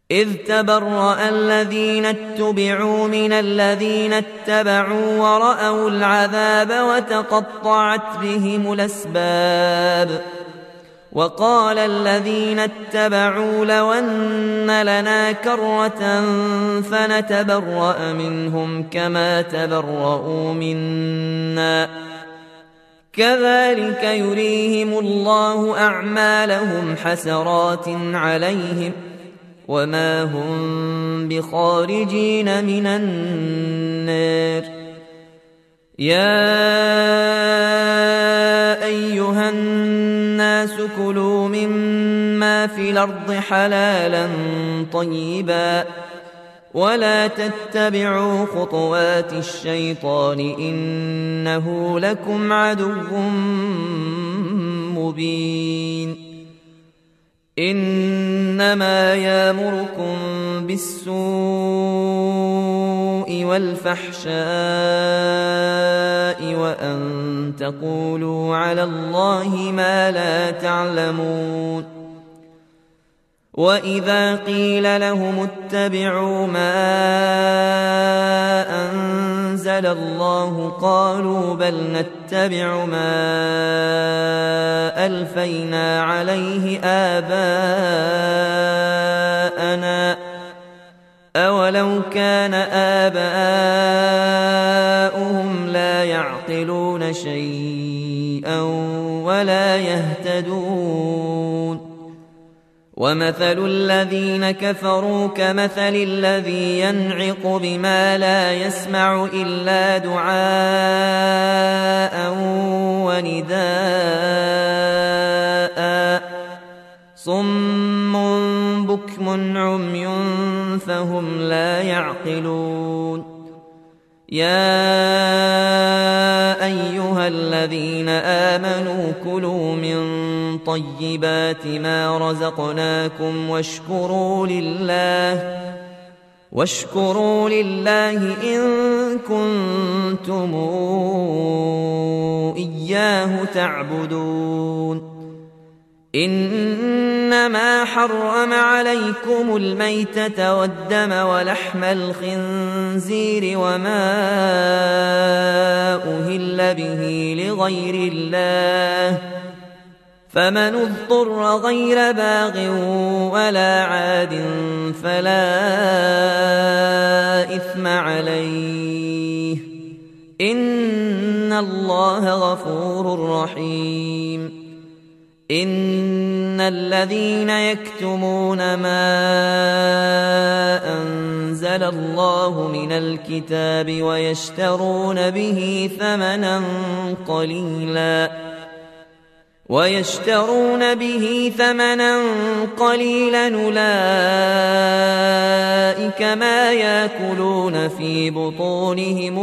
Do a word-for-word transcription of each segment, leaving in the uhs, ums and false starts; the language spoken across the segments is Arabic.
إذ تبرأ الذين اتبعوا من الذين اتبعوا ورأوا العذاب وتقطعت بهم الأسباب وقال الذين اتبعوا لو أن لنا كرة فنتبرأ منهم كما تبرؤوا منا كذلك يريهم الله أعمالهم حسرات عليهم وما هم بخارجين من النار يا أيها الناس كلوا مما في الأرض حلالا طيبا ولا تتبعوا خطوات الشيطان إنه لكم عدو مبين إنما يأمركم بالسوء والفحشاء وأن تقولوا على الله ما لا تعلمون وإذا قيل لهم اتبعوا ما أنزل الله قالوا بل نتبع ما ألفينا عليه آباءنا أولو كان آباؤهم لا يعقلون شيئا ولا يهتدون ومثل الذين كفروا كمثل الذي ينعق بما لا يسمع إلا دعاء ونداء صم بكم عمي فهم لا يعقلون يا أيها الذين آمنوا كلوا من طيبات ما رزقناكم واشكروا لله واشكروا لله إن كنتم إياه تعبدون إنما حرم عليكم الميتة والدم ولحم الخنزير وما أهل به لغير الله فمن اضطر غير باغ ولا عاد فلا إثم عليه إن الله غفور رحيم إن الذين يكتمون ما أنزل الله من الكتاب ويشترون به ثمنا قليلا ويشترون به ثمنا قليلا أولئك ما يأكلون في بطونهم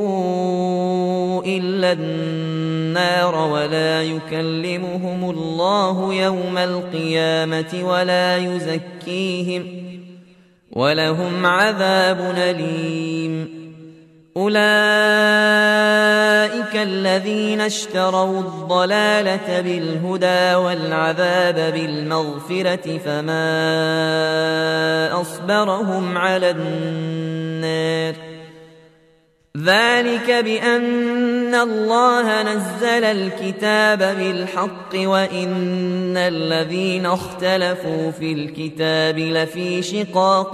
إلا النار ولا يكلمهم الله يوم القيامة ولا يزكيهم ولهم عذاب أليم أولئك الذين اشتروا الضلالة بالهدى والعذاب بالمغفرة فما أصبرهم على النار ذلك بأن الله نزل الكتاب بالحق وإن الذين اختلفوا في الكتاب لفي شقاق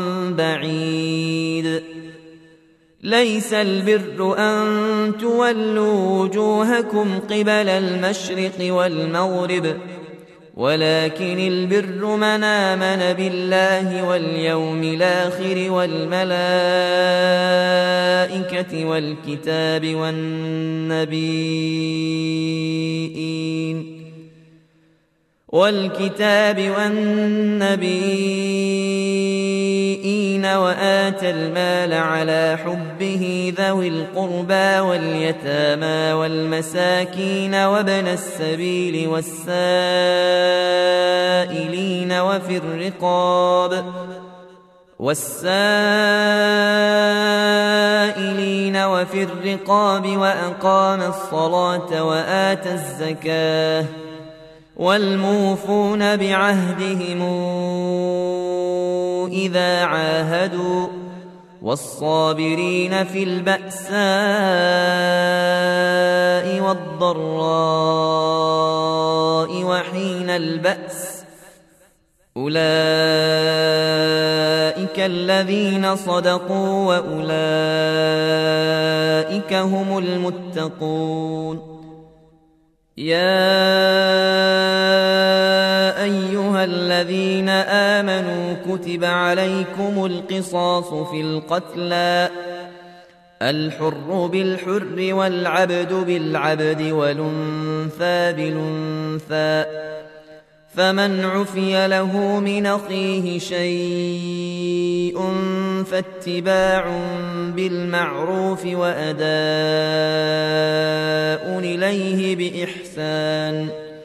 بعيد ليس البر أن تولوا وجوهكم قبل المشرق والمغرب ولكن البر من آمن بالله واليوم الآخر والملائكة والكتاب والنبيين والكتاب والنبيين وآتى المال على حبه ذوي القربى واليتامى والمساكين وابن السبيل والسائلين وفي الرقاب والسائلين وفي الرقاب وأقام الصلاة وآتى الزكاة والموفون بعهدهم إذا عاهدوا والصابرين في البأساء والضراء وحين البأس أولئك الذين صدقوا وأولئك هم المتقون. يا أيها الذين آمنوا كتب عليكم القصاص في القتلى الحر بالحر والعبد بالعبد والأنثى بالأنثى فمن عفي له من أخيه شيء فاتباع بالمعروف وأداء إليه بإحسان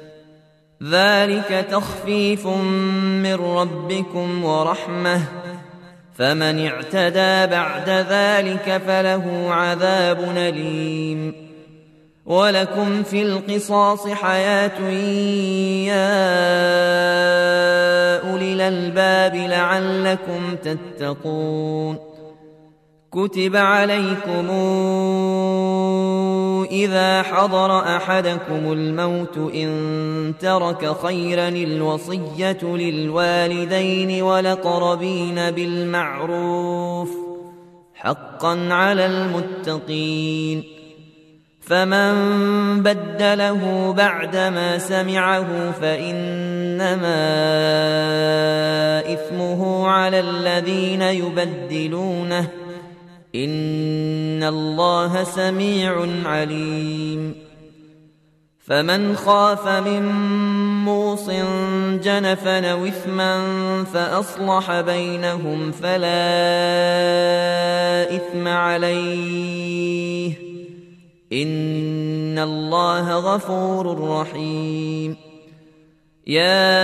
ذلك تخفيف من ربكم ورحمة فمن اعتدى بعد ذلك فله عذاب أليم. ولكم في القصاص حياة يا أولي الألباب لعلكم تتقون. كتب عليكم إذا حضر أحدكم الموت إن ترك خيرا الوصية للوالدين والأقربين بالمعروف حقا على المتقين. فمن بدله بعدما سمعه فإنما إثمه على الذين يبدلونه إن الله سميع عليم. فمن خاف من موص جنفا أو إثما فأصلح بينهم فلا إثم عليه إن الله غفور رحيم. يا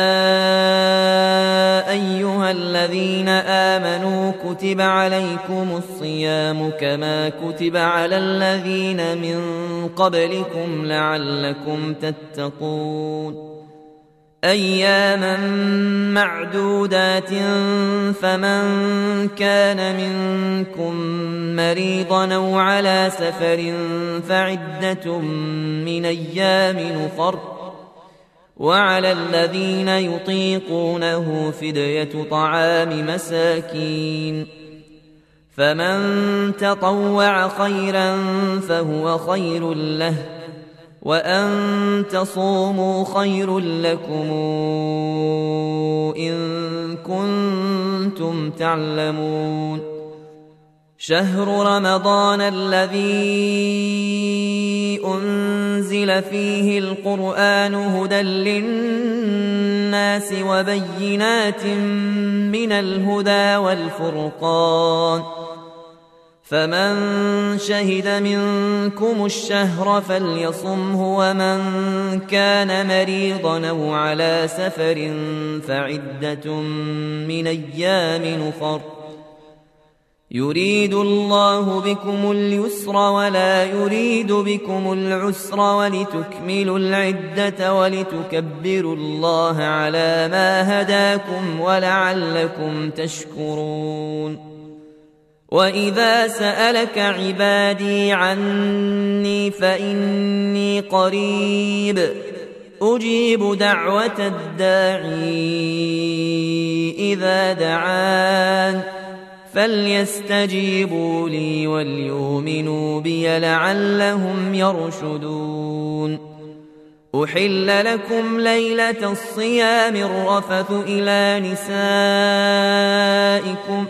أيها الذين آمنوا كتب عليكم الصيام كما كتب على الذين من قبلكم لعلكم تتقون. أياما معدودات فمن كان منكم مريضا أو على سفر فعدة من أيام أخر وعلى الذين يطيقونه فدية طعام مساكين فمن تطوع خيرا فهو خير له وأن تصوموا خير لكم إن كنتم تعلمون. شهر رمضان الذي أنزل فيه القرآن هدى للناس وبينات من الهدى والفرقان فمن شهد منكم الشهر فليصمه ومن كان مريضا أو على سفر فعدة من أيام أخر يريد الله بكم اليسر ولا يريد بكم العسر ولتكملوا العدة ولتكبروا الله على ما هداكم ولعلكم تشكرون. وإذا سألك عبادي عني فإني قريب أجيب دعوة الداعي إذا دعان فليستجيبوا لي وليؤمنوا بي لعلهم يرشدون. أحل لكم ليلة الصيام الرفث إلى نسائكم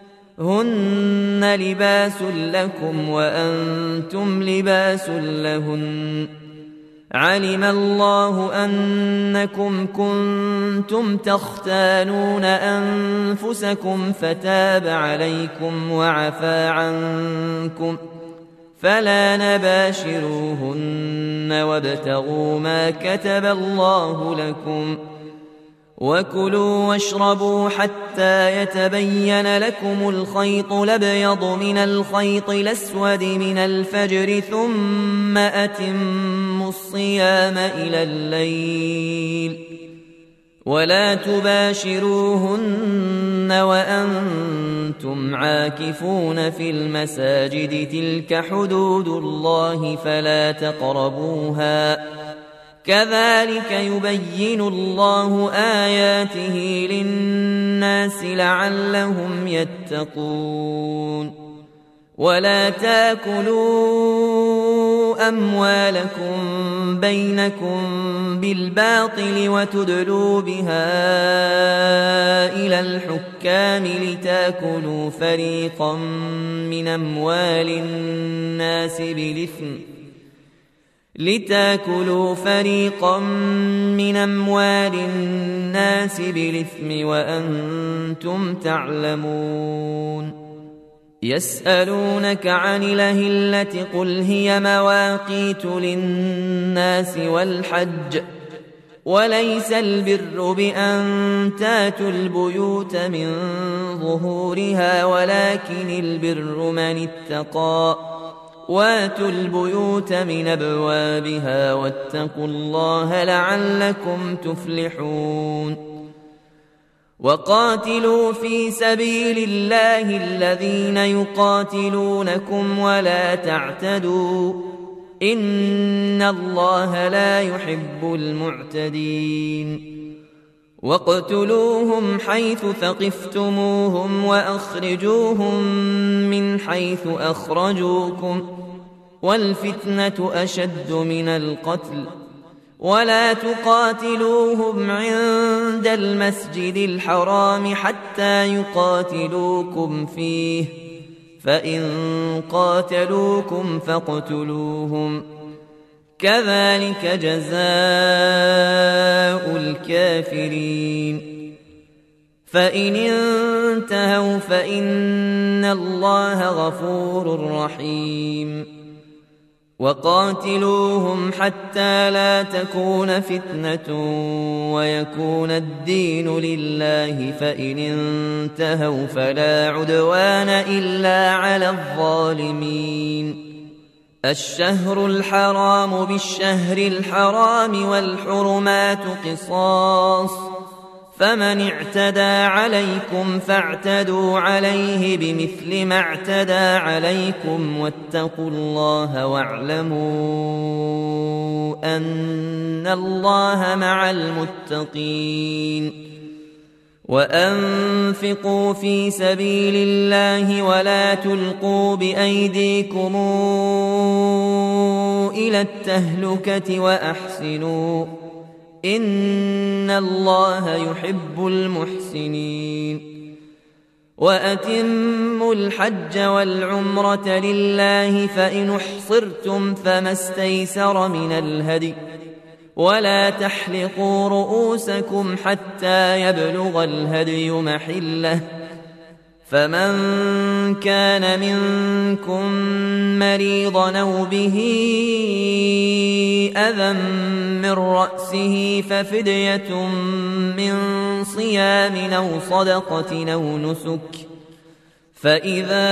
هن لباس لكم وأنتم لباس لهن علم الله أنكم كنتم تختانون أنفسكم فتاب عليكم وعفى عنكم فلا نباشروهن وابتغوا ما كتب الله لكم وكلوا واشربوا حتى يتبين لكم الخيط الأبيض من الخيط الأسود من الفجر ثم أتموا الصيام إلى الليل ولا تباشروهن عاكفون في المساجد تلك حدود الله فلا تقربوها كذلك يبين الله آياته للناس لعلهم يتقون ولا تاكلوا أموالكم بينكم بالباطل وتدلوا بها إلى الحكام لتاكلوا فريقا من أموال الناس بالإثم لتاكلوا فريقا من أموال الناس بالإثم وأنتم تعلمون يسألونك عن الأهلة قل هي مواقيت للناس والحج وليس البر بأن تاتوا البيوت من ظهورها ولكن البر من اتقى واتوا البيوت من أبوابها واتقوا الله لعلكم تفلحون وقاتلوا في سبيل الله الذين يقاتلونكم ولا تعتدوا إن الله لا يحب المعتدين واقتلوهم حيث ثقفتموهم وأخرجوهم من حيث أخرجوكم والفتنة أشد من القتل ولا تقاتلوهم عند المسجد الحرام حتى يقاتلوكم فيه فإن قاتلوكم فاقتلوهم كذلك جزاء الكافرين فإن انتهوا فإن الله غفور رحيم وقاتلوهم حتى لا تكون فتنة ويكون الدين لله فإن انتهوا فلا عدوان إلا على الظالمين الشهر الحرام بالشهر الحرام والحرمات قصاص فمن اعتدى عليكم فاعتدوا عليه بمثل ما اعتدى عليكم واتقوا الله واعلموا أن الله مع المتقين وأنفقوا في سبيل الله ولا تلقوا بأيديكم إلى التهلكة وأحسنوا إن الله يحب المحسنين وأتموا الحج والعمرة لله فإن احصرتم فما استيسر من الهدي ولا تحلقوا رؤوسكم حتى يبلغ الهدي محله فمن كان منكم مريضا أو به أذى من رأسه ففدية من صيام أو صدقة أو نسك فإذا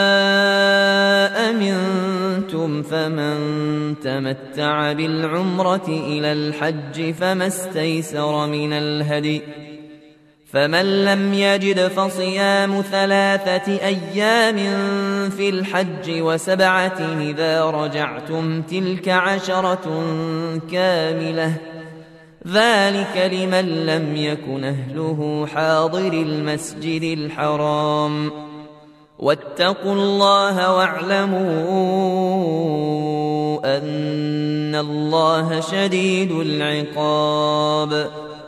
أمنتم فمن تمتع بالعمرة إلى الحج فما استيسر من الهدي فمن لم يجد فصيام ثلاثة أيام في الحج وسبعة إذا رجعتم تلك عشرة كاملة ذلك لمن لم يكن أهله حاضر المسجد الحرام واتقوا الله واعلموا أن الله شديد العقاب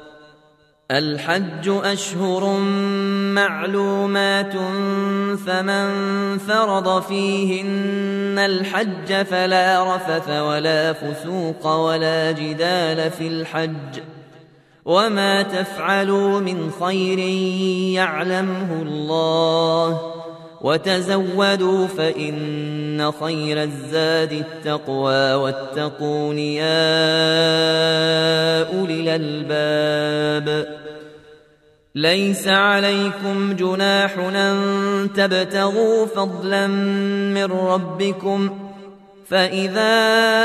الحج أشهر معلومات فمن فرض فيهن الحج فلا رفث ولا فسوق ولا جدال في الحج وما تفعلوا من خير يعلمه الله وتزودوا فإن خير الزاد التقوى واتقون يا أولي الألباب ليس عليكم جناح أن تبتغوا فضلا من ربكم فإذا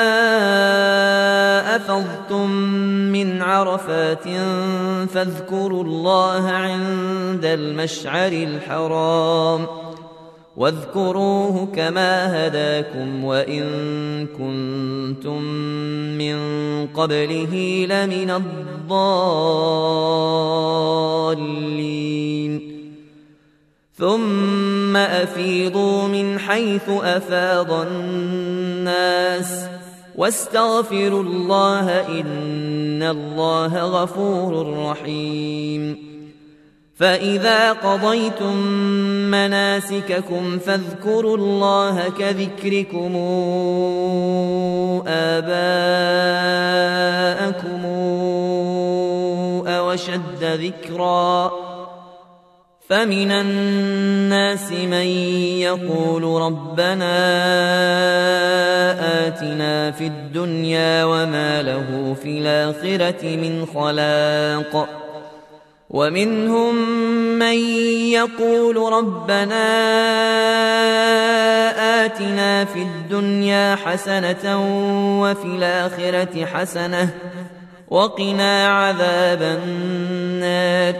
أفضتم من عرفات فاذكروا الله عند المشعر الحرام واذكروه كما هداكم وإن كنتم من قبله لمن الضالين ثم أفيضوا من حيث أفاض الناس واستغفروا الله إن الله غفور رحيم فإذا قضيتم مناسككم فاذكروا الله كذكركم آباءكم أو أشد ذكرا فمن الناس من يقول ربنا آتنا في الدنيا وما له في الآخرة من خلاق ومنهم من يقول ربنا آتنا في الدنيا حسنة وفي الآخرة حسنة وقنا عذاب النار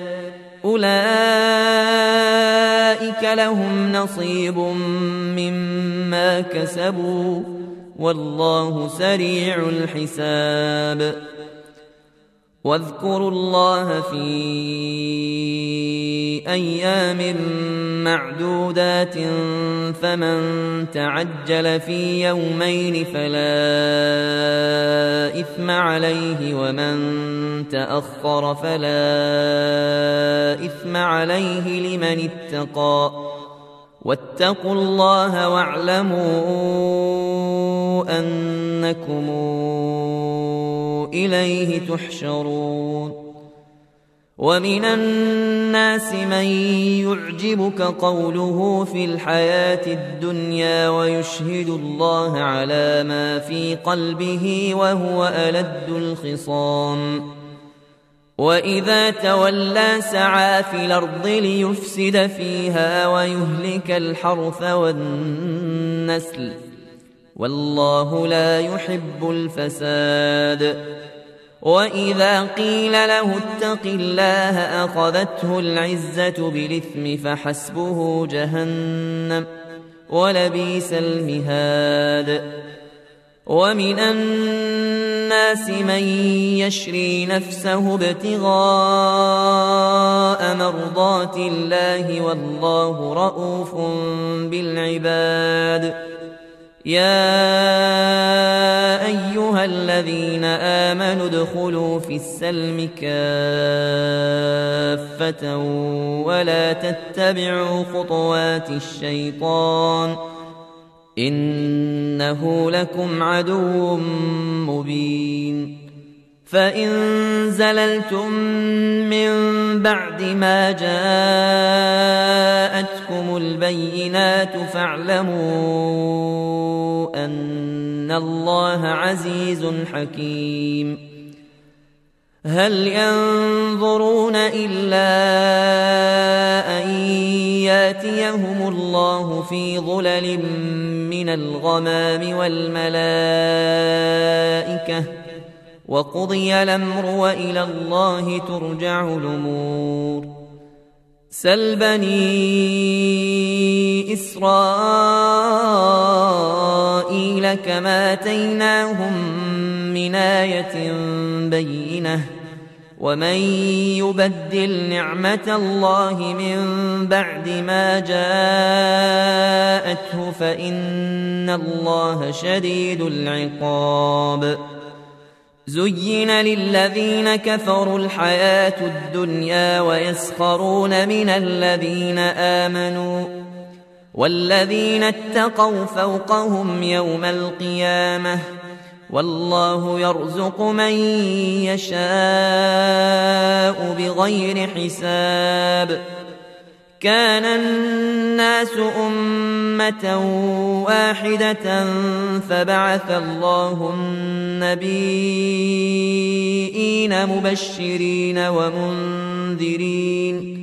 أولئك لهم نصيب مما كسبوا والله سريع الحساب واذكروا الله في أيام معدودات فمن تعجل في يومين فلا إثم عليه ومن تأخر فلا إثم عليه لمن اتقى واتقوا الله واعلموا أنكم إليه تحشرون ومن الناس من يعجبك قوله في الحياة الدنيا ويشهد الله على ما في قلبه وهو ألد الخصام وإذا تولى سعى في الأرض ليفسد فيها ويهلك الحرث والنسل والله لا يحب الفساد وإذا قيل له اتق الله أخذته العزة بالإثم فحسبه جهنم ولبئس المهاد ومن الناس من يشري نفسه ابتغاء مرضات الله والله رؤوف بالعباد يا أيها الذين آمنوا ادخلوا في السلم كافة ولا تتبعوا خطوات الشيطان إنه لكم عدو مبين فإن زللتم من بعد ما جاءتكم البينات فاعلموا أن الله عزيز حكيم هل ينظرون إلا أن ياتيهم الله في ظلل من الغمام والملائكة وقضي الأمر وإلى الله ترجع الأمور سل بني إسرائيل كما آتيناهم من آية بينة ومن يبدل نعمة الله من بعد ما جاءته فإن الله شديد العقاب زين للذين كفروا الحياة الدنيا ويسخرون من الذين آمنوا والذين اتقوا فوقهم يوم القيامة والله يرزق من يشاء بغير حساب كان الناس أمة واحدة فبعث الله النبيين مبشرين ومنذرين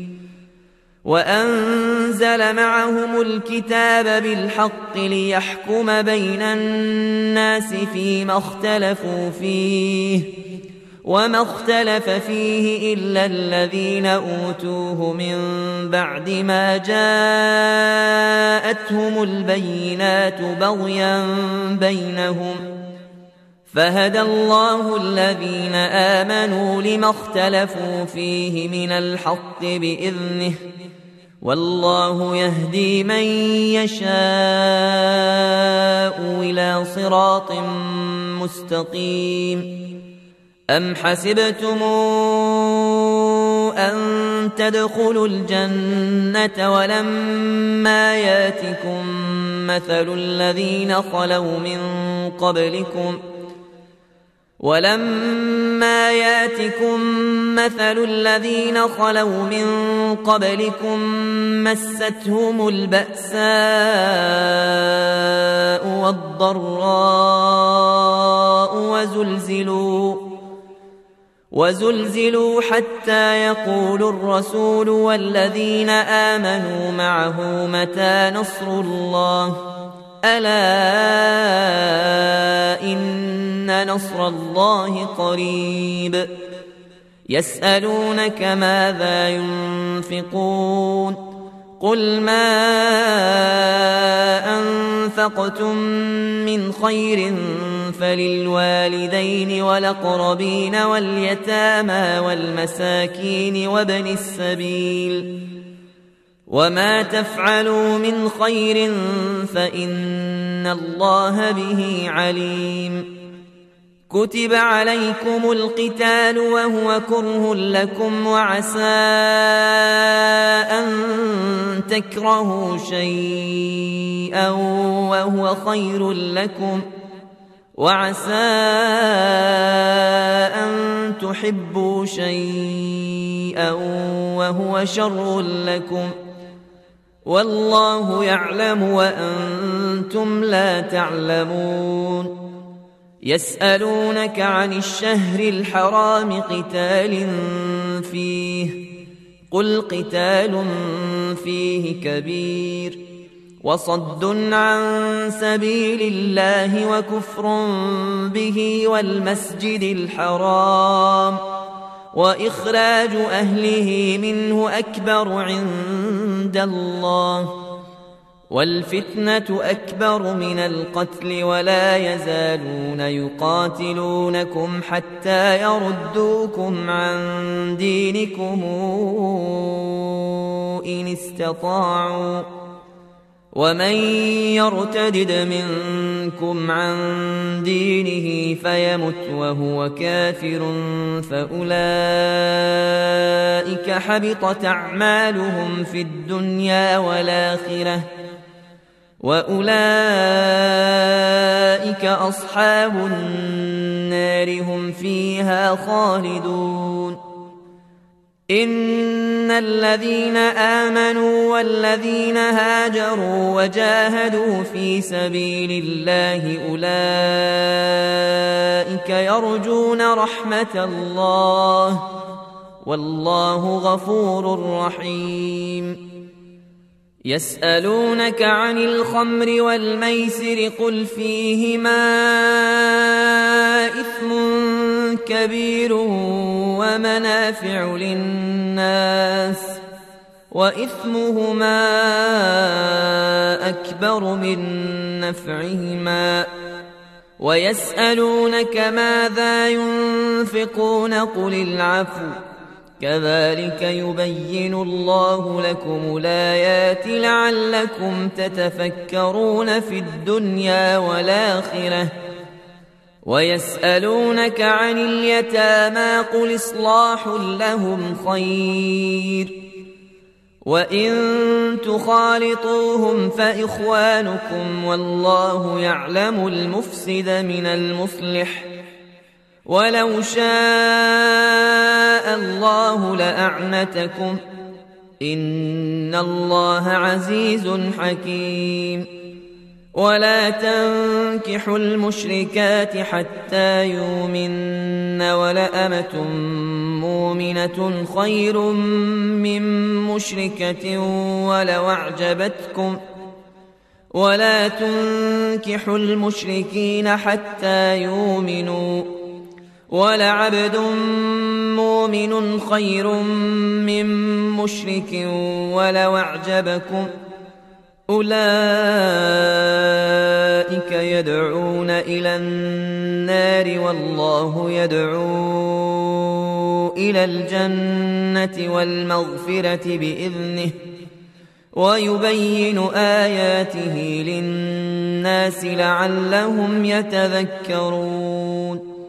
وأنزل معهم الكتاب بالحق ليحكم بين الناس فيما اختلفوا فيه وما اختلف فيه إلا الذين أوتوه من بعد ما جاءتهم البينات بغيا بينهم فهدى الله الذين آمنوا لما اختلفوا فيه من الحق بإذنه والله يهدي من يشاء إلى صراط مستقيم. أم حسبتم أن تدخلوا الجنة ولما ياتكم مثل الذين خلوا من قبلكم ولما ياتكم مثل الذين خلوا من قبلكم مستهم البأساء والضراء وزلزلوا وزلزلوا حتى يقول الرسول والذين آمنوا معه متى نصر الله ألا إن نصر الله قريب. يسألونك ماذا ينفقون قل ما أنفقتم من خير فللوالدين والأقربين واليتامى والمساكين وابن السبيل وما تفعلوا من خير فإن الله به عليم. كتب عليكم القتال وهو كره لكم وعسى أن تكرهوا شيئا وهو خير لكم وعسى أن تحبوا شيئا وهو شر لكم والله يعلم وأنتم لا تعلمون. يسألونك عن الشهر الحرام قتال فيه قل قتال فيه كبير وصد عن سبيل الله وكفر به والمسجد الحرام وإخراج أهله منه أكبر عند الله والفتنة أكبر من القتل ولا يزالون يقاتلونكم حتى يردوكم عن دينكم إن استطاعوا ومن يرتدد منكم عن دينه فيمت وهو كافر فأولئك حبطت أعمالهم في الدنيا والآخرة وأولئك أصحاب النار هم فيها خالدون. إن الذين آمنوا والذين هاجروا وجاهدوا في سبيل الله أولئك يرجون رحمة الله والله غفور رحيم. يسألونك عن الخمر والميسر قل فيهما إثم كبير ومنافع للناس وإثمهما أكبر من نفعهما ويسألونك ماذا ينفقون قل العفو كذلك يبين الله لكم الآيات لعلكم تتفكرون في الدنيا والآخرة. ويسألونك عن اليتامى قل إصلاح لهم خير وإن تخالطوهم فإخوانكم والله يعلم المفسد من المصلح ولو شاء الله لأعنتكم إن الله عزيز حكيم. ولا تنكحوا المشركات حتى يؤمن ولأمة مؤمنة خير من مشركة ولو أعجبتكم ولا تنكحوا المشركين حتى يؤمنوا ولعبد مؤمن خير من مشرك ولو أعجبكم أولئك يدعون إلى النار والله يدعو إلى الجنة والمغفرة بإذنه ويبين آياته للناس لعلهم يتذكرون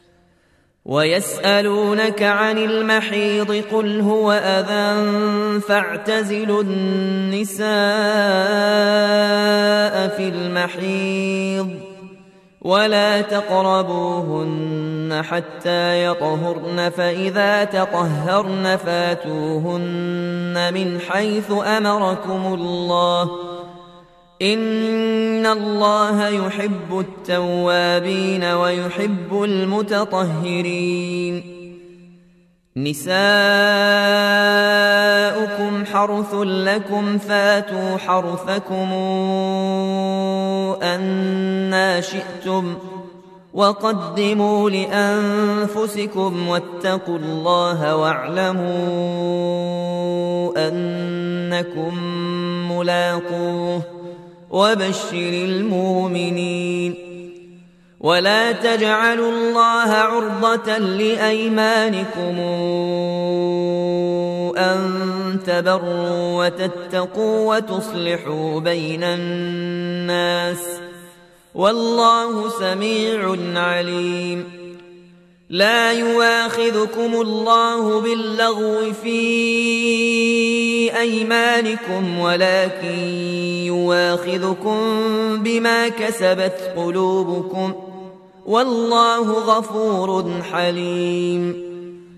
ويسألونك عن المحيض قل هو أذى فاعتزلوا النساء في المحيض ولا تقربوهن حتى يطهرن فإذا تطهرن فاتوهن من حيث أمركم الله إن الله يحب التوابين ويحب المتطهرين نساؤكم حرث لكم فاتوا حرثكم أنى شئتم وقدموا لأنفسكم واتقوا الله واعلموا أنكم ملاقوه وبشر المؤمنين ولا تجعلوا الله عرضة لأيمانكم أن تبروا وتتقوا وتصلحوا بين الناس والله سميع عليم لا يؤاخذكم الله باللغو في أيمانكم ولكن يؤاخذكم بما كسبت قلوبكم والله غفور حليم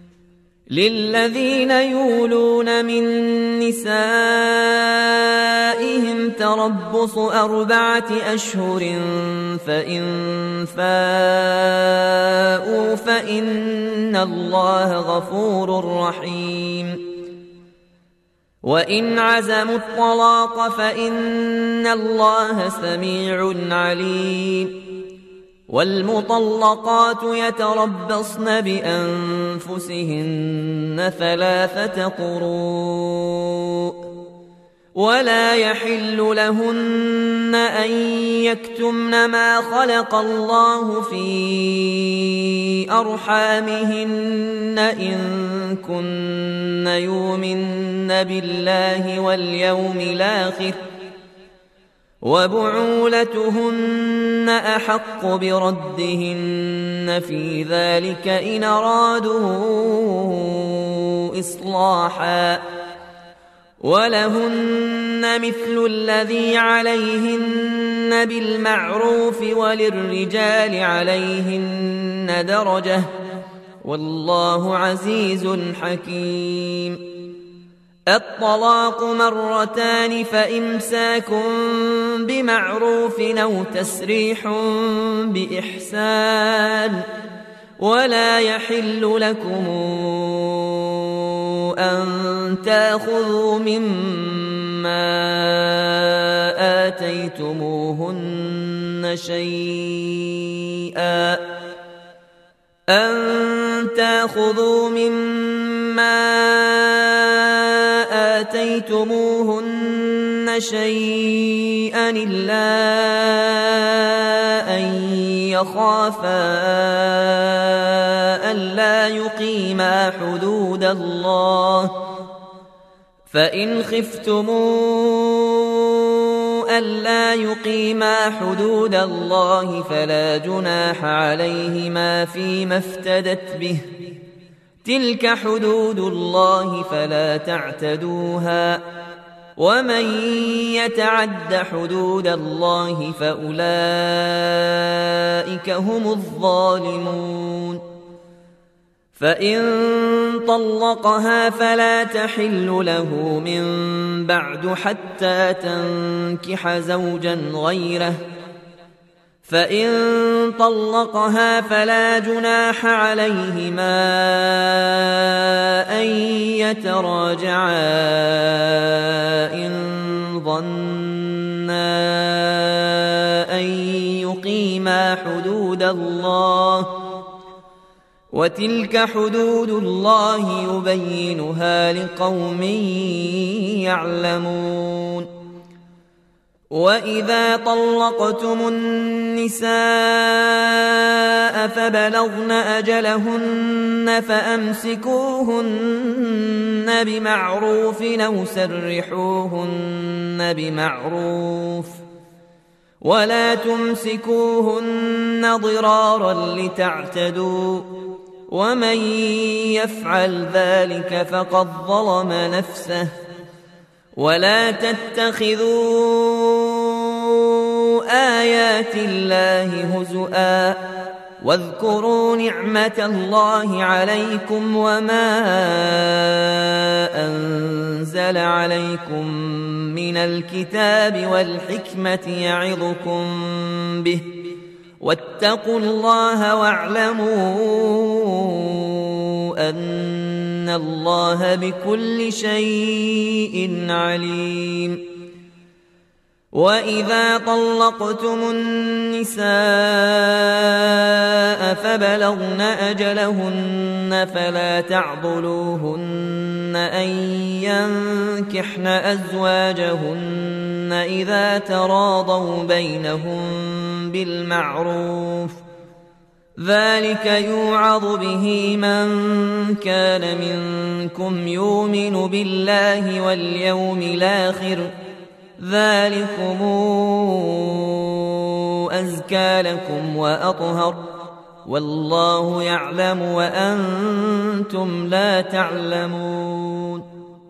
للذين يولون من نسائهم تربص أربعة أشهر فإن فاءوا فإن الله غفور رحيم وإن عزموا الطلاق فإن الله سميع عليم والمطلقات يتربصن بأنفسهن ثلاثة قروء ولا يحل لهن أن يكتمن ما خلق الله في أرحامهن إن كن يؤمن بالله واليوم الآخر وبعولتهن أحق بردهن في ذلك إن أرادوا إصلاحا ولهن مثل الذي عليهن بالمعروف وللرجال عليهن درجة والله عزيز حكيم الطلاق مرتان فإمساك بمعروف أو تسريح بإحسان ولا يحل لكم أن تأخذوا مما آتيتموهن شيئا أن تأخذوا مما آتيتموهن شيئا إلا أن يخافا ألا يقيما حدود الله فإن خفتموا ألا يقيما حدود الله فلا جناح عليهما فيما افتدت به تلك حدود الله فلا تعتدوها ومن يتعد حدود الله فأولئك هم الظالمون فإن طلقها فلا تحل له من بعد حتى تنكح زوجا غيره فإن طلقها فلا جناح عليهما أن يتراجعا إن ظنا أن يقيما حدود الله وتلك حدود الله يبينها لقوم يعلمون. وإذا طلقتم النساء فبلغن أجلهن فأمسكوهن بمعروف أو سرحوهن بمعروف ولا تمسكوهن ضرارا لتعتدوا ومن يفعل ذلك فقد ظلم نفسه. ولا تتخذوا آيات الله هزؤا واذكروا نعمة الله عليكم وما أنزل عليكم من الكتاب والحكمة يعظكم به واتقوا الله واعلموا أن الله بكل شيء عليم. وإذا طلقتم النساء فبلغن أجلهن فلا تعضلوهن أن ينكحن أزواجهن إذا تراضوا بينهم بالمعروف ذلك يوعظ به من كان منكم يؤمن بالله واليوم الآخر ذلكم أزكى لكم وأطهر والله يعلم وأنتم لا تعلمون.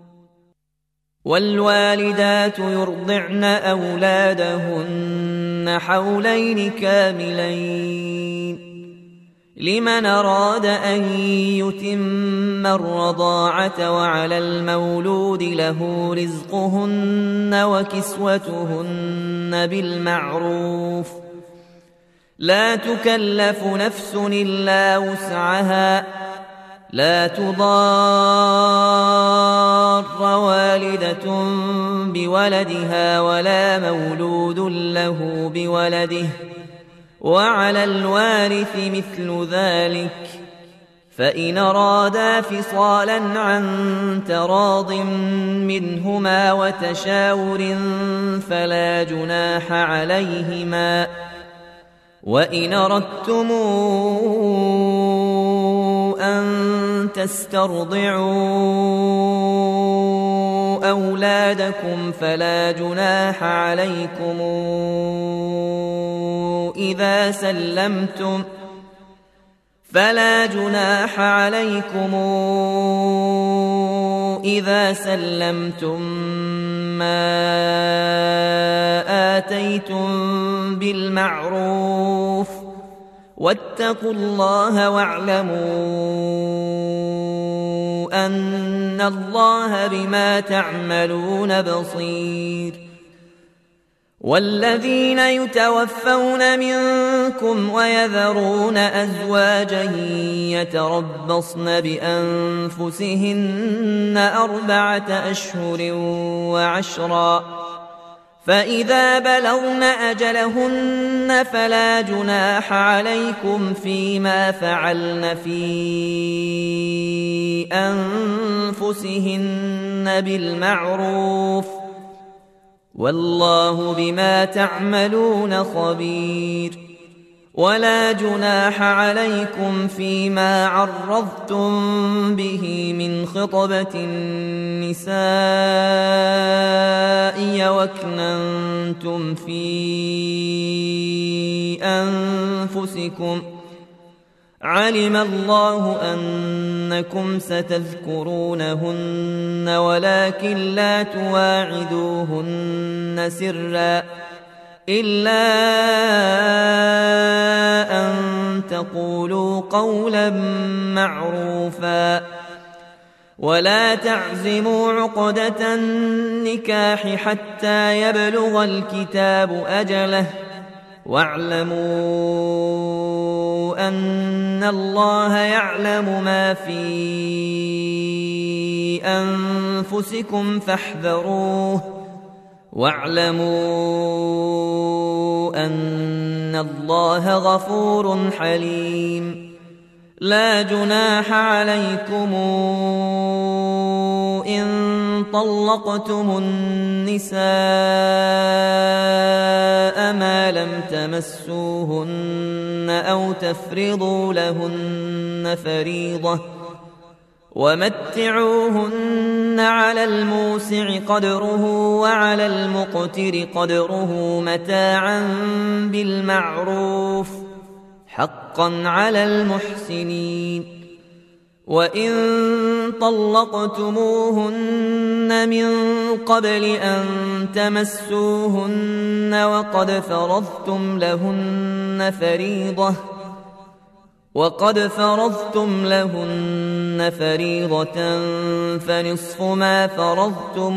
والوالدات يرضعن أولادهن حولين كاملين لمن أراد أن يتم الرضاعة وعلى المولود له رزقهن وكسوتهن بالمعروف لا تكلف نفس إلا وسعها لا تضار والدة بولدها ولا مولود له بولده وعلى الوارث مثل ذلك فإن أرادا فصالا عن تراض منهما وتشاور فلا جناح عليهما. وإن أردتم أن تسترضعوا أولادكم فلا جناح عليكم إذا سلمتم فلا جناح عليكم إذا سلمتم ما آتيتم بالمعروف واتقوا الله واعلموا أن الله بما تعملون بصير. والذين يتوفون منكم ويذرون أزواجا يتربصن بأنفسهن أربعة أشهر وعشرا فإذا بلغن أجلهن فلا جناح عليكم فيما فعلن في أنفسهن بالمعروف والله بما تعملون خبير. ولا جناح عليكم فيما عرضتم به من خطبة النساء وأكننتم في أنفسكم علم الله أنكم ستذكرونهن ولكن لا تواعدوهن سرا إلا أن تقولوا قولا معروفا ولا تعزموا عقدة النكاح حتى يبلغ الكتاب أجله واعلموا أن الله يعلم ما في أنفسكم فاحذروه واعلموا أن الله غفور حليم. لا جناح عليكم إن طلقتم النساء ما لم تمسوهن أو تفرضوا لهن فريضة ومتعوهن على الموسع قدره وعلى المقتر قدره متاعا بالمعروف حقا على المحسنين. وإن طلقتموهن من قبل أن تمسوهن وقد فرضتم لهن فريضة وقد فرضتم لهن فريضة فنصف ما فرضتم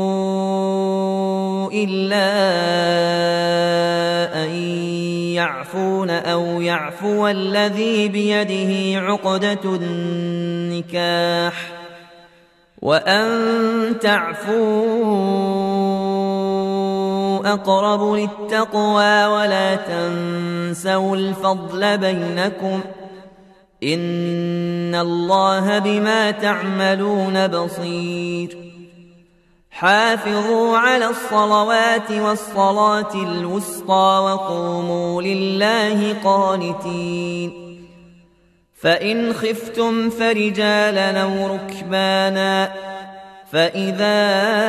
إلا أن يعفون أو يعفو الذي بيده عقدة النكاح وأن تعفوا أقرب للتقوى ولا تنسوا الفضل بينكم إن الله بما تعملون بصير. حافظوا على الصلوات والصلاة الوسطى وقوموا لله قانتين. فإن خفتم فرجالا أو ركبانا فإذا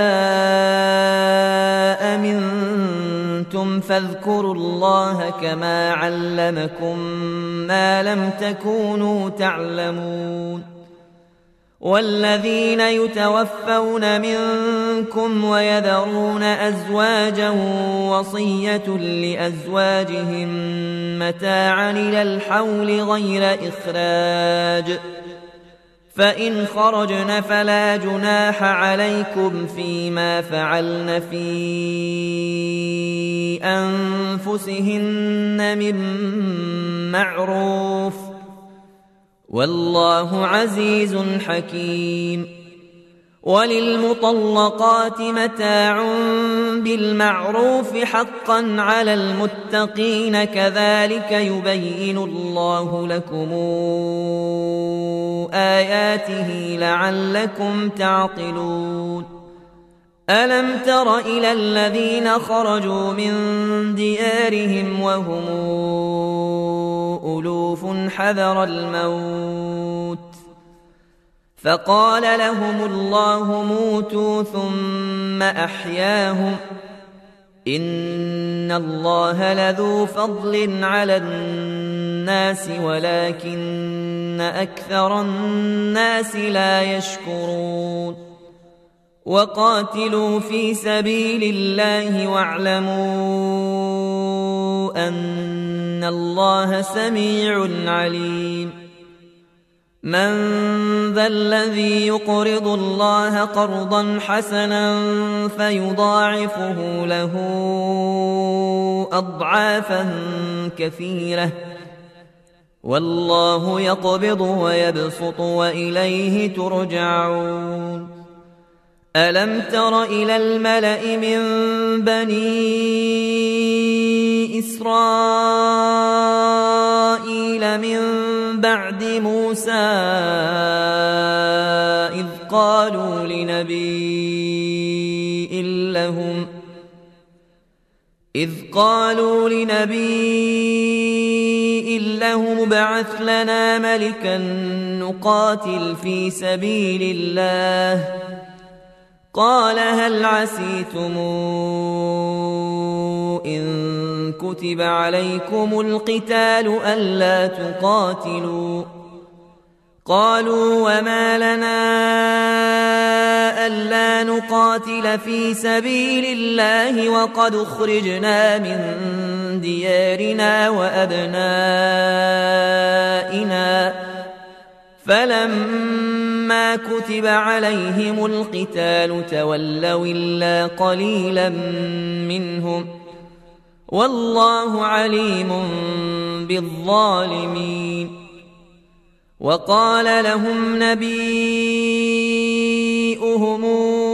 أمنتم فاذكروا الله كما علمكم ما لم تكونوا تعلمون. والذين يتوفون منكم ويذرون أزواجا وصية لأزواجهم متاعا إلى الحول غير إخراج فإن خرجن فلا جناح عليكم فيما فعلن في أنفسهن من معروف والله عزيز حكيم. وللمطلقات متاع بالمعروف حقا على المتقين كذلك يبين الله لكم آياته لعلكم تعقلون. ألم تر إلى الذين خرجوا من ديارهم وهم ألوف حذر الموت فقال لهم الله موتوا ثم أحياهم إن الله لذو فضل على الناس ولكن أكثر الناس لا يشكرون. وقاتلوا في سبيل الله واعلموا أن الله سميع عليم. من ذا الذي يقرض الله قرضا حسنا فيضاعفه له أضعافا كثيرة والله يقبض ويبسط وإليه ترجعون. ألم تر إلى الملأ من بني إسرائيل من بعد موسى إذ قالوا لنبي لهم إذ قالوا لنبي لهم ابعث لنا ملكا نقاتل في سبيل الله قال هل عسيتم إن كتب عليكم القتال ألا تقاتلوا قالوا وما لنا ألا نقاتل في سبيل الله وقد أخرجنا من ديارنا وأبنائنا فلما كتب عليهم القتال تولوا إلا قليلا منهم والله عليم بالظالمين. وقال لهم نبيؤهم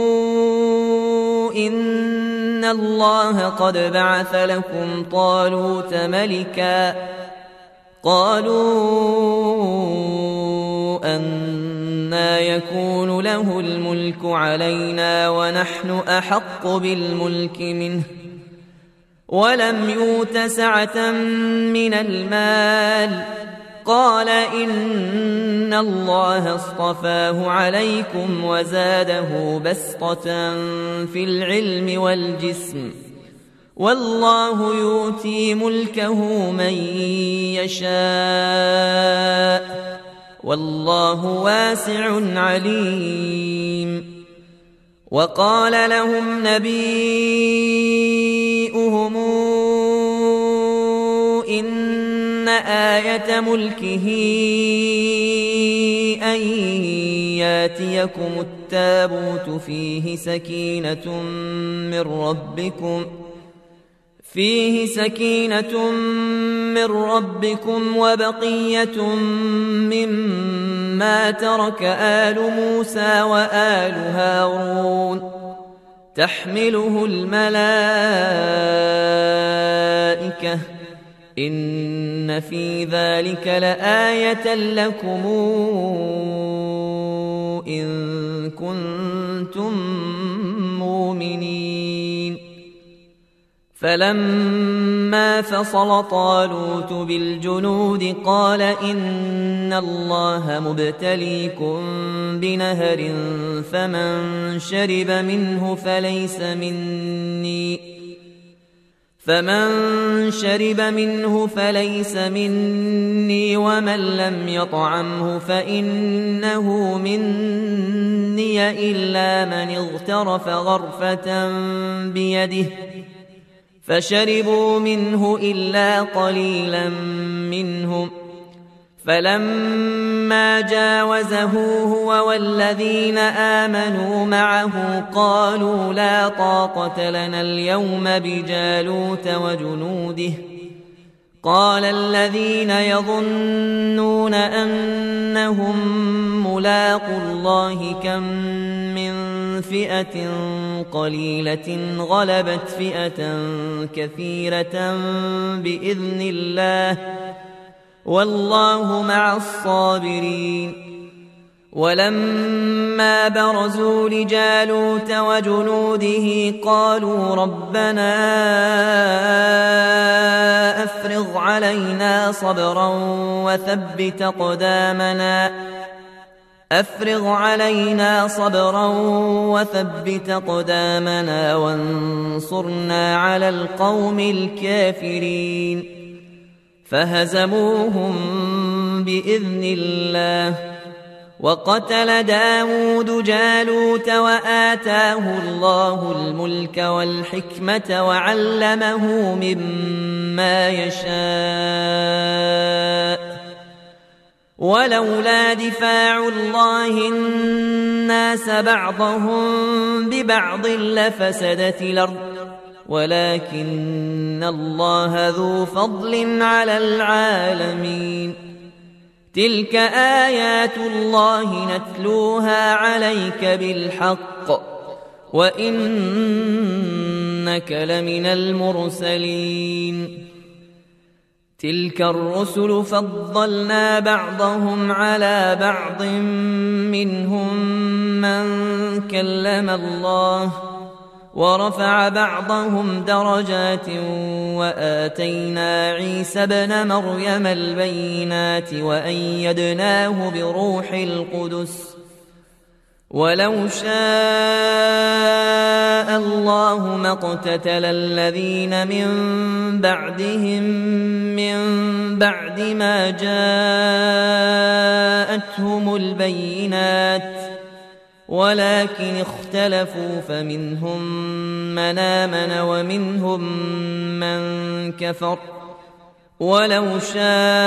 إن الله قد بعث لكم طالوت ملكا قالوا أنى يكون له الملك علينا ونحن أحق بالملك منه ولم يؤت سعة من المال. قال إن الله اصطفاه عليكم وزاده بسطة في العلم والجسم والله يؤتي ملكه من يشاء والله واسع عليم. وقال لهم نبيئهم إن آية ملكه أن ياتيكم التابوت فيه سكينة من ربكم فيه سكينة من ربكم وبقية مما ترك آل موسى وآل هارون تحمله الملائكة إن في ذلك لآية لكم إن كنتم مؤمنين. فلما فصل طالوت بالجنود قال إن الله مبتليكم بنهر فمن شرب منه فليس مني فمن شرب منه فليس مني ومن لم يطعمه فإنه مني إلا من اغترف غرفة بيده فشربوا منه إلا قليلا منهم. فلما جاوزه هو والذين آمنوا معه قالوا لا طاقة لنا اليوم بجالوت وجنوده. قال الذين يظنون أنهم ملاقو الله كم من فئة قليلة غلبت فئة كثيرة بإذن الله والله مع الصابرين. ولما برزوا لجالوت وجنوده قالوا ربنا أفرغ علينا صبرا وثبت أقدامنا أفرغ علينا صبرا وثبت أقدامنا وانصرنا على القوم الكافرين. فهزموهم بإذن الله. وقتل داود جالوت وآتاه الله الملك والحكمة وعلمه مما يشاء ولولا دفاع الله الناس بعضهم ببعض لفسدت الأرض ولكن الله ذو فضل على العالمين. تلك آيات الله نتلوها عليك بالحق وإنك لمن المرسلين. تلك الرسل فضلنا بعضهم على بعض منهم من كلم الله ورفع بعضهم درجات وآتينا عيسى ابن مريم البينات وأيدناه بروح القدس. ولو شاء الله ما اقتتل الذين من بعدهم من بعد ما جاءتهم البينات ولكن اختلفوا فمنهم من آمن ومنهم من كفر. ولو شاء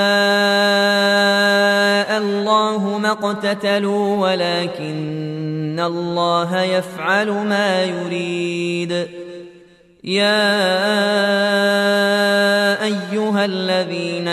الله ما اقتتلوا ولكن الله يفعل ما يريد. يا أيها الذين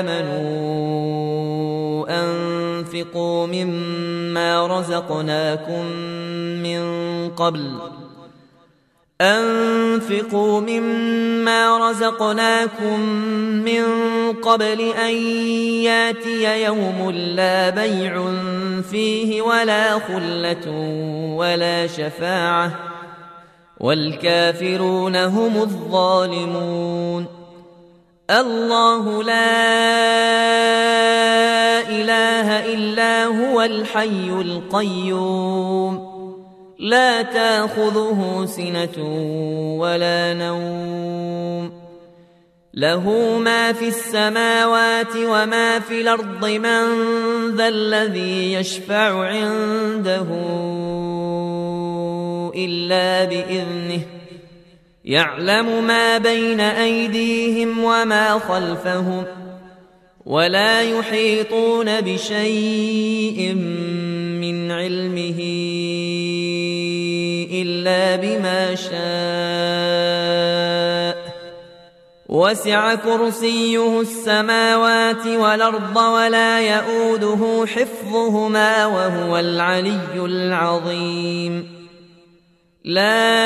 آمنوا أنفقوا مما رزقناكم من قبل أنفقوا مما رزقناكم من قبل أن ياتي يوم لا بيع فيه ولا خلة ولا شفاعة والكافرون هم الظالمون. الله لا إله إلا هو الحي القيوم لا تأخذه سنة ولا نوم له ما في السماوات وما في الأرض من ذا الذي يشفع عنده إلا بإذنه يعلم ما بين أيديهم وما خلفهم ولا يحيطون بشيء من علمه إلا بما شاء وسع كرسيه السماوات والأرض ولا يؤوده حفظهما وهو العلي العظيم. لا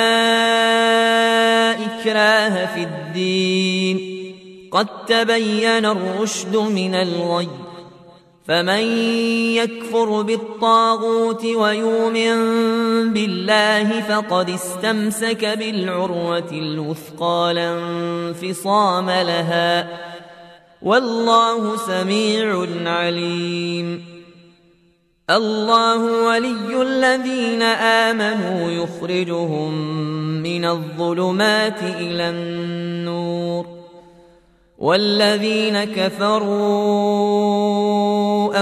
إكراه في الدين قد تبين الرشد من الغي فمن يكفر بالطاغوت ويؤمن بالله فقد استمسك بالعروة الوثقى لا انفصام لها والله سميع عليم. الله ولي الذين آمنوا يخرجهم من الظلمات إلى النور والذين كفروا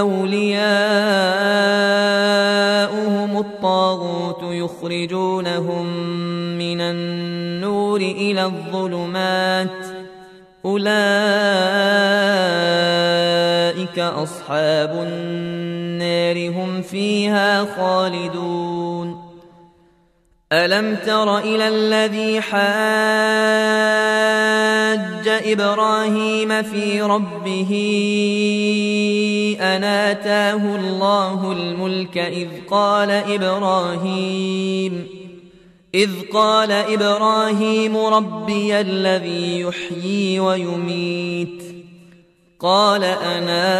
أولياؤهم الطاغوت يخرجونهم من النور إلى الظلمات أولئك أصحاب النار هم فيها خالدون. ألم تر إلى الذي حاج إبراهيم في ربه أن آتاه الله الملك إذ قال إبراهيم إذ قال إبراهيم ربي الذي يحيي ويميت قال أنا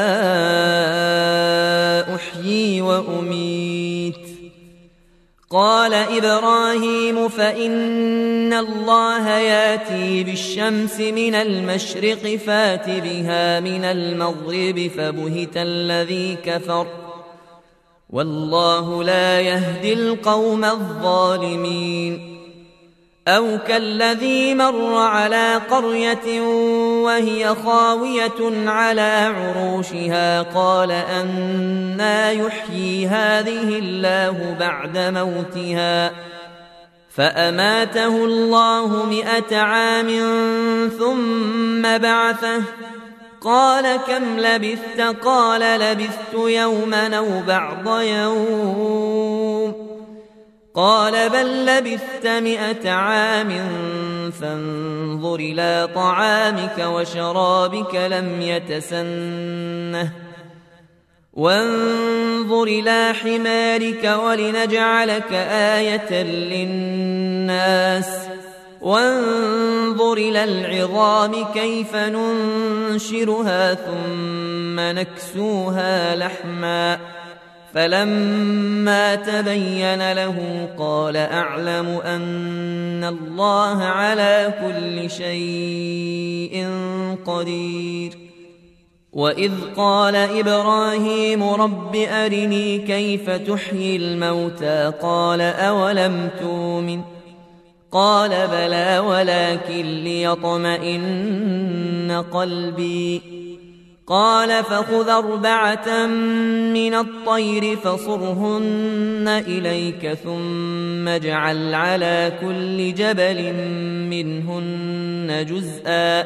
أحيي وأميت قال إبراهيم فإن الله ياتي بالشمس من المشرق فات بها من المغرب فبهت الذي كفر والله لا يهدي القوم الظالمين. أو كالذي مر على قرية وهي خاوية على عروشها قال أنى يحيي هذه الله بعد موتها فأماته الله مئة عام ثم بعثه قال كم لبثت قال لبثت يوما أو بعض يوم قال بل لبثت مئة عام فانظر إلى طعامك وشرابك لم يتسنه وانظر إلى حمارك ولنجعلك آية للناس وانظر إلى العظام كيف ننشرها ثم نكسوها لحما فلما تبين له قال أعلم أن الله على كل شيء قدير. وإذ قال إبراهيم رب أرني كيف تحيي الموتى قال أولم تؤمن قال بلى ولكن ليطمئن قلبي قال فخذ أربعة من الطير فصرهن إليك ثم اجعل على كل جبل منهن جزءا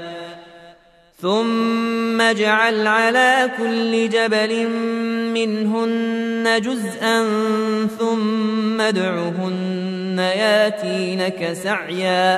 ثم اجعل على كل جبل منهن جزءا ثم ادعهن ياتينك سعيا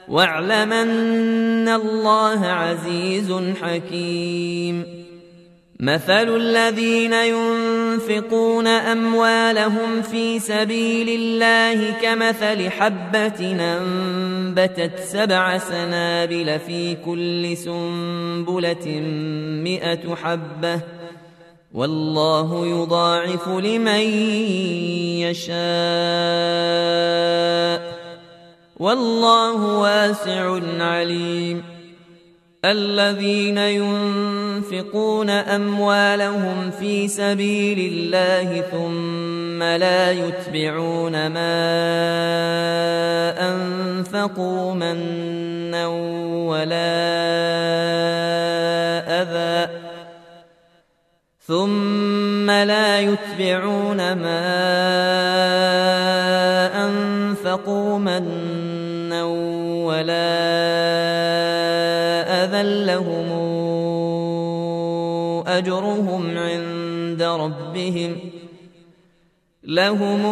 واعلم أن الله عزيز حكيم. مثل الذين ينفقون أموالهم في سبيل الله كمثل حبة أنبتت سبع سنابل في كل سنبلة مئة حبة والله يضاعف لمن يشاء والله واسع عليم. الذين ينفقون أموالهم في سبيل الله ثم لا يتبعون ما أنفقوا منا ولا أذى ثم لا يتبعون ما أنفقوا منا ولا أذى لهم أجرهم عند ربهم لهم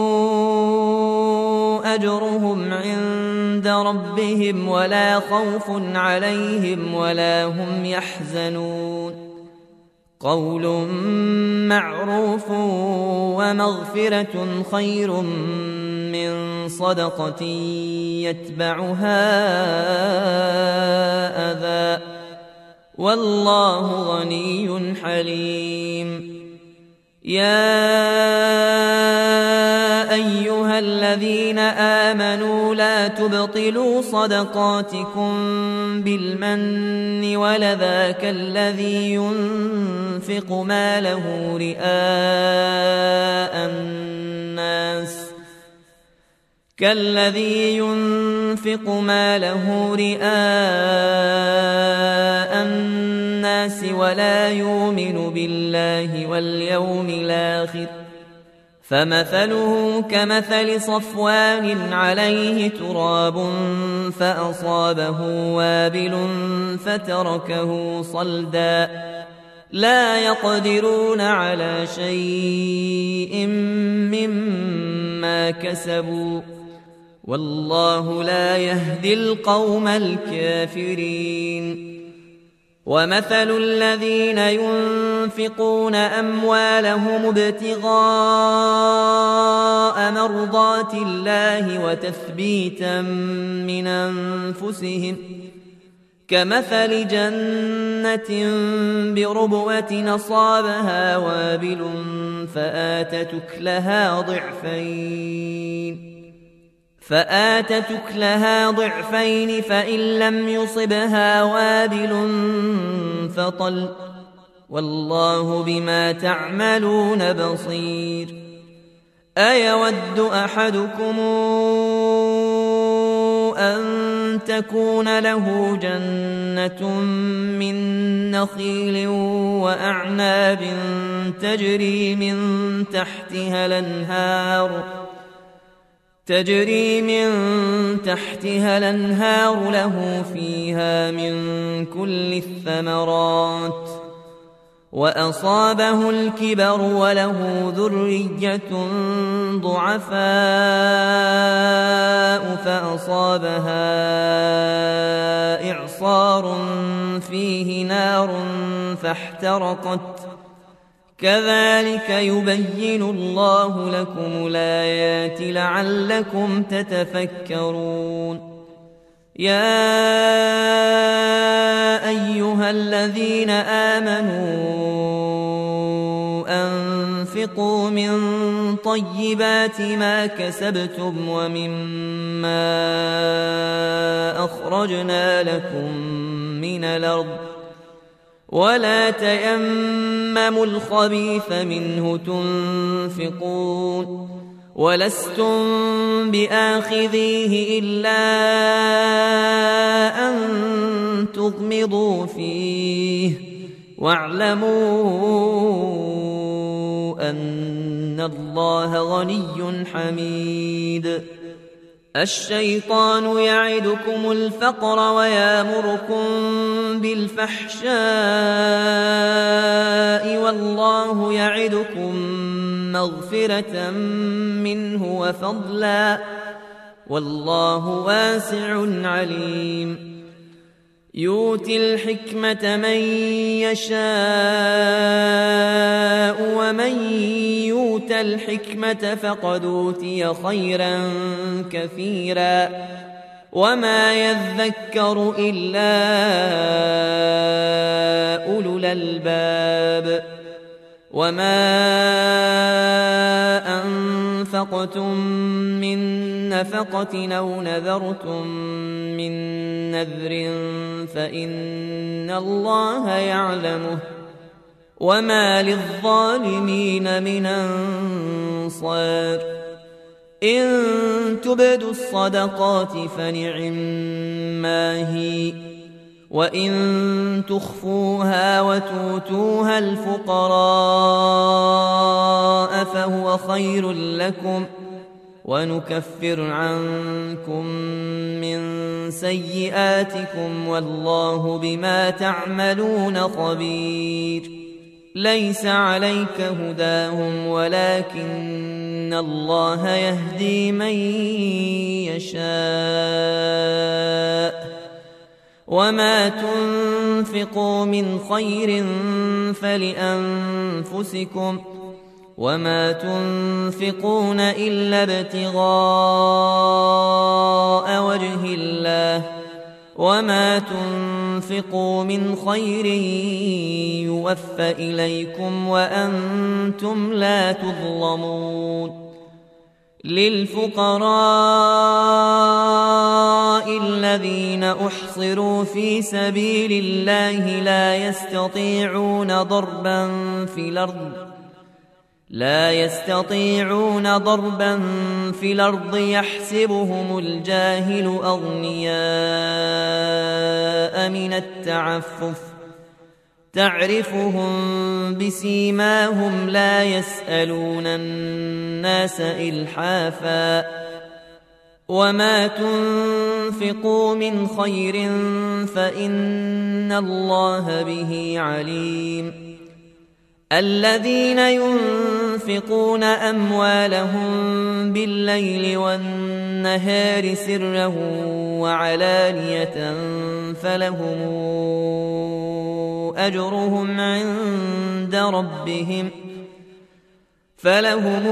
أجرهم عند ربهم ولا خوف عليهم ولا هم يحزنون. قول معروف ومغفرة خير من صدقة يتبعها أذى والله غني حليم. يا أيها الذين آمنوا لا تبطلوا صدقاتكم بالمن ولذا كالذي ينفق ماله رئاء الناس كالذي ينفق ماله رئاء الناس ولا يؤمن بالله واليوم الآخر فمثله كمثل صفوان عليه تراب فأصابه وابل فتركه صلدا لا يقدرون على شيء مما كسبوا والله لا يهدي القوم الكافرين. ومثل الذين ينفقون أموالهم ابتغاء مرضات الله وتثبيتا من أنفسهم كمثل جنة بربوة أصابها وابل فآتت أكلها ضعفين فآتت أكلها ضعفين فإن لم يصبها وابل فطل والله بما تعملون بصير. أيود أحدكم أن تكون له جنة من نخيل وأعناب تجري من تحتها الأنهار تجري من تحتها الأنهار له فيها من كل الثمرات وأصابه الكبر وله ذرية ضعفاء فأصابها إعصار فيه نار فاحترقت كذلك يبين الله لكم الآيات لعلكم تتفكرون. يا أيها الذين آمنوا أنفقوا من طيبات ما كسبتم ومما أخرجنا لكم من الأرض ولا تيمموا الخبيث منه تنفقون ولستم بآخذيه إلا أن تغمضوا فيه واعلموا أن الله غني حميد. الشيطان يعدكم الفقر ويامركم بالفحشاء والله يعدكم مغفرة منه وفضلا والله واسع عليم. يؤتي الحكمة من يشاء ومن يؤت الحكمة فقد أوتي خيرا كثيرا وما يذكر إلا أولو الألباب وما أنفقتم من نفقة أو نذرتم من نذر فإن الله يعلمه وما للظالمين من أنصار إن تبدوا الصدقات فنعما هي وإن تخفوها وتؤتوها الفقراء فهو خير لكم ونكفر عنكم من سيئاتكم والله بما تعملون خبير ليس عليك هداهم ولكن الله يهدي من يشاء وما تنفقوا من خير فلأنفسكم وما تنفقون إلا ابتغاء وجه الله وما تنفقوا من خير يوفى إليكم وأنتم لا تظلمون للفقراء الذين أحصروا في سبيل الله لا يستطيعون ضربا في الأرض لا يستطيعون ضربا في الأرض يحسبهم الجاهل أغنياء من التعفف تعرفهم بسيماهم لا يسألون الناس إلحافا وما تنفقوا من خير فإن الله به عليم الذين ينفقون أموالهم بالليل والنهار سرا وعلانية فلهم أجرهم عند ربهم فلهم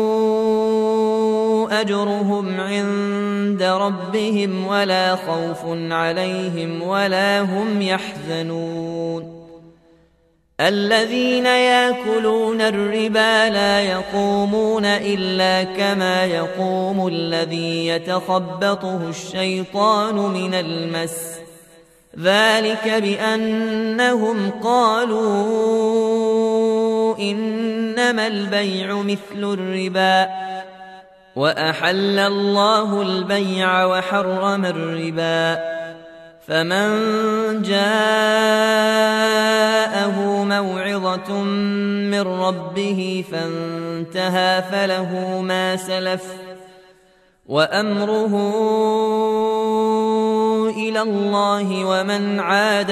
أجرهم عند ربهم ولا خوف عليهم ولا هم يحزنون الذين يأكلون الربا لا يقومون إلا كما يقوم الذي يتخبطه الشيطان من المس ذلك بأنهم قالوا إنما البيع مثل الربا وأحل الله البيع وحرم الربا فمن جاءه موعظة من ربه فانتهى فله ما سلف وأمره إلى الله ومن عاد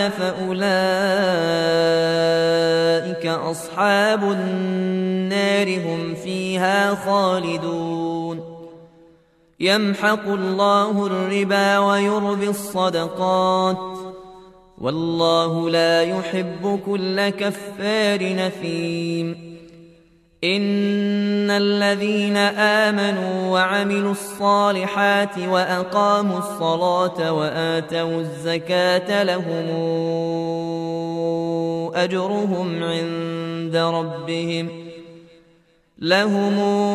فأولئك أصحاب النار هم فيها خالدون يمحق الله الربا ويربي الصدقات والله لا يحب كل كفار نثيم إن الذين آمنوا وعملوا الصالحات وأقاموا الصلاة وآتوا الزكاة لهم أجرهم عند ربهم لهم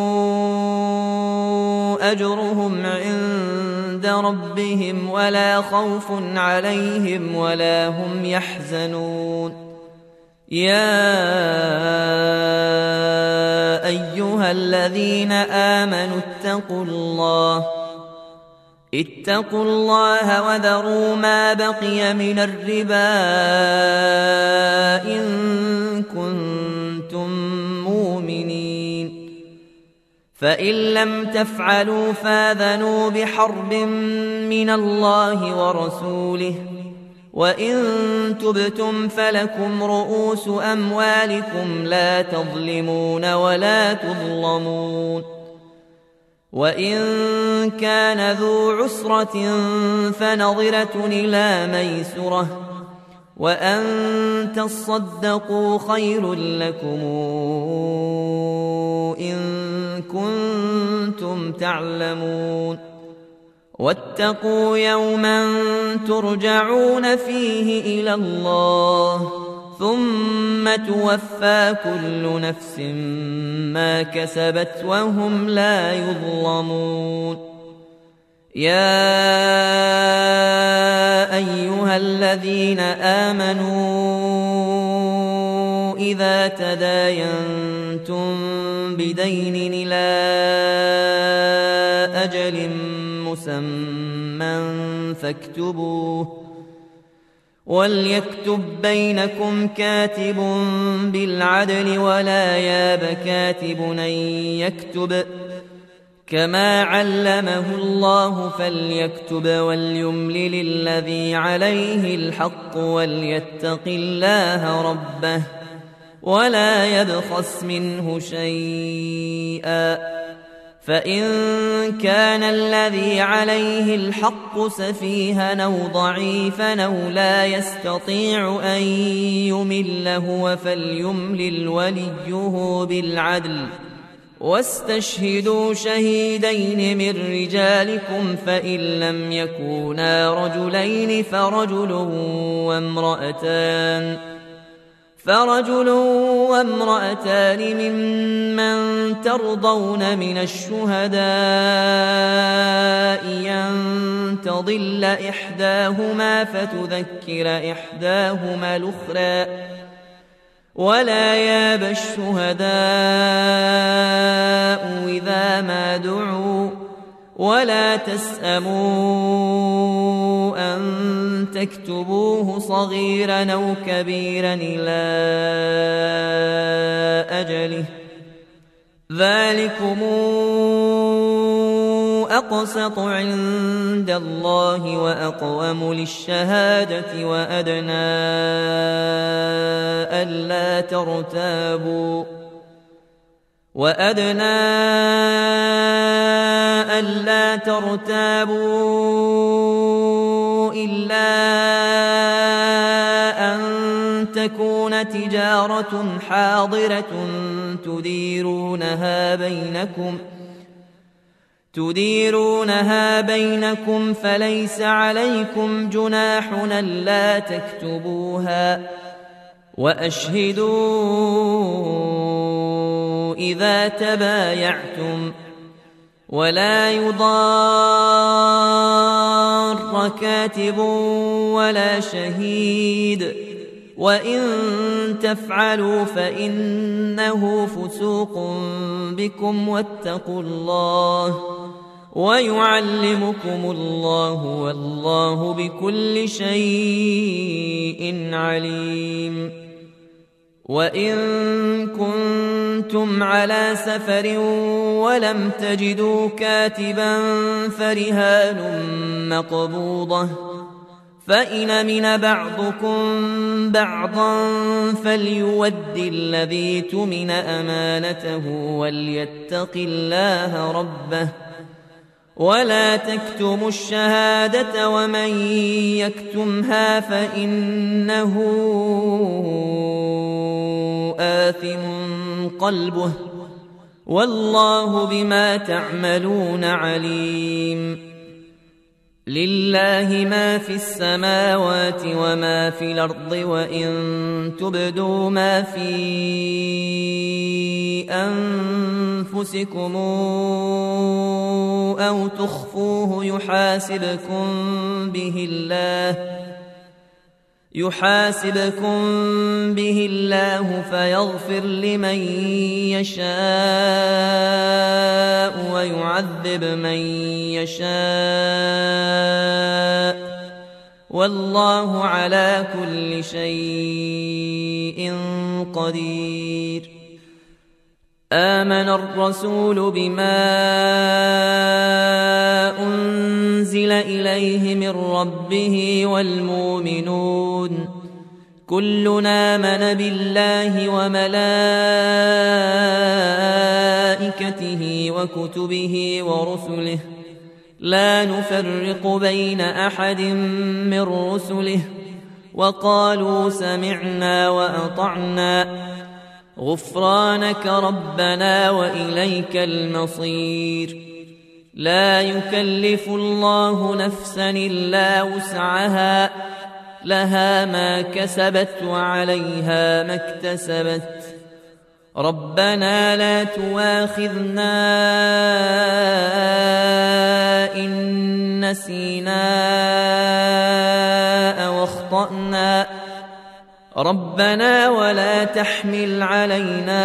أجرهم عند ربهم ولا خوف عليهم ولا هم يحزنون يا أيها الذين آمنوا اتقوا الله اتقوا الله وذروا ما بقي من الربا إن كنتم مؤمنين فإن لم تفعلوا فاذنوا بحرب من الله ورسوله وإن تبتم فلكم رؤوس أموالكم لا تظلمون ولا تظلمون وإن كان ذو عسرة فنظرة إلى ميسرة وأن تصدقوا خير لكم إن كنتم تعلمون واتقوا يوما ترجعون فيه إلى الله ثم توفى كل نفس ما كسبت وهم لا يظلمون يا أيها الذين آمنوا إذا تداينتم بدين إلى أجل مسمى فاكتبوه وليكتب بينكم كاتب بالعدل ولا ياب كاتب أن يكتب كما علمه الله فليكتب وليملل الذي عليه الحق وليتق الله ربه ولا يبخس منه شيئا فإن كان الذي عليه الحق سفيها أو ضعيفا أو لا يستطيع أن يمل هو فليملل وليه بالعدل واستشهدوا شهيدين من رجالكم فإن لم يكونا رجلين فرجل وامرأتان فرجل وامرأتان ممن ترضون من الشهداء أن تضل إحداهما فتذكر إحداهما الأخرى ولا ياب الشهداء إذا ما دعوا ولا تسأموا أن تكتبوه صغيرا أو كبيرا إلى أجله ذلكم أقسط عند الله وأقوم للشهادة وأدنى ألا ترتابوا وأدنى ألا ترتابوا إلا أن تكون تجارة حاضرة تديرونها بينكم تديرونها بينكم فليس عليكم جناح ألا تكتبوها وأشهدوا إذا تبايعتم ولا يضار كاتب ولا شهيد وإن تفعلوا فإنه فسوق بكم واتقوا الله ويعلمكم الله والله بكل شيء عليم وإن كنتم على سفر ولم تجدوا كاتبا فرهان مقبوضة فإن أمن بعضكم بعضا فليؤد الذي تؤمن أمانته وليتق الله ربه ولا تكتموا الشهادة ومن يكتمها فإنه آثم قلبه والله بما تعملون عليم لله ما في السماوات وما في الأرض وإن تبدوا ما في أنفسكم أو تخفوه يحاسبكم به الله يحاسبكم به الله فيغفر لمن يشاء ويعذب من يشاء والله على كل شيء قدير آمن الرسول بما أنزل إليه من ربه والمؤمنون كلنا آمن بالله وملائكته وكتبه ورسله لا نفرق بين أحد من رسله وقالوا سمعنا وأطعنا غفرانك ربنا وإليك المصير. لا يكلف الله نفسا إلا وسعها لها ما كسبت وعليها ما اكتسبت ربنا لا تؤاخذنا إن نسينا أو أخطأنا ربنا ولا تحمل علينا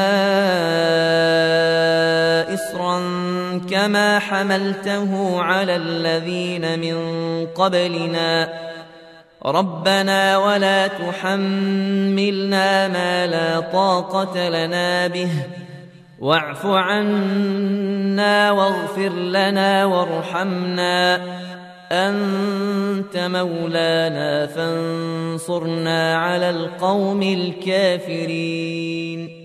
إصرا كما حملته على الذين من قبلنا ربنا ولا تحملنا ما لا طاقة لنا به واعف عنا واغفر لنا وارحمنا أنت مولانا فانصرنا على القوم الكافرين.